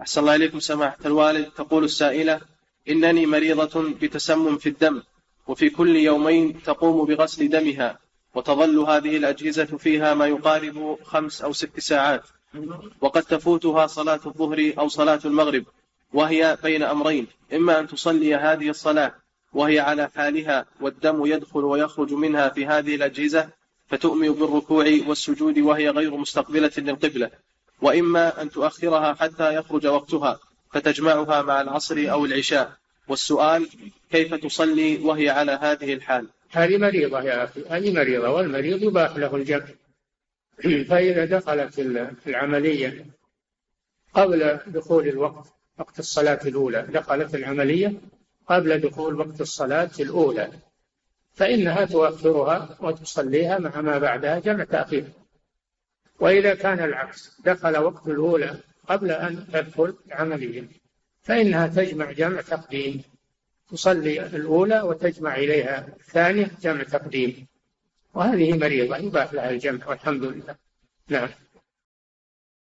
أحسن الله إليكم سماحة الوالد. تقول السائلة: إنني مريضة بتسمم في الدم، وفي كل يومين تقوم بغسل دمها، وتظل هذه الأجهزة فيها ما يقارب 5 أو 6 ساعات، وقد تفوتها صلاة الظهر أو صلاة المغرب، وهي بين أمرين: إما أن تصلي هذه الصلاة وهي على حالها والدم يدخل ويخرج منها في هذه الأجهزة فتؤمن بالركوع والسجود وهي غير مستقبلة للقبلة، وإما أن تؤخرها حتى يخرج وقتها فتجمعها مع العصر أو العشاء. والسؤال: كيف تصلي وهي على هذه الحال؟ هذه مريضة يا أخي، هذه مريضة، والمريض يباح له الجمع. فإذا دخلت العملية قبل دخول الوقت، وقت الصلاة الأولى، دخلت العملية قبل دخول وقت الصلاة الأولى، فإنها تؤخرها وتصليها مع ما بعدها جمع تأخير. وإذا كان العكس، دخل وقت الأولى قبل أن تدخل العملية، فإنها تجمع جمع تقديم، تصلي الأولى وتجمع إليها الثانية جمع تقديم. وهذه مريضة يباح لها الجمع والحمد لله. نعم.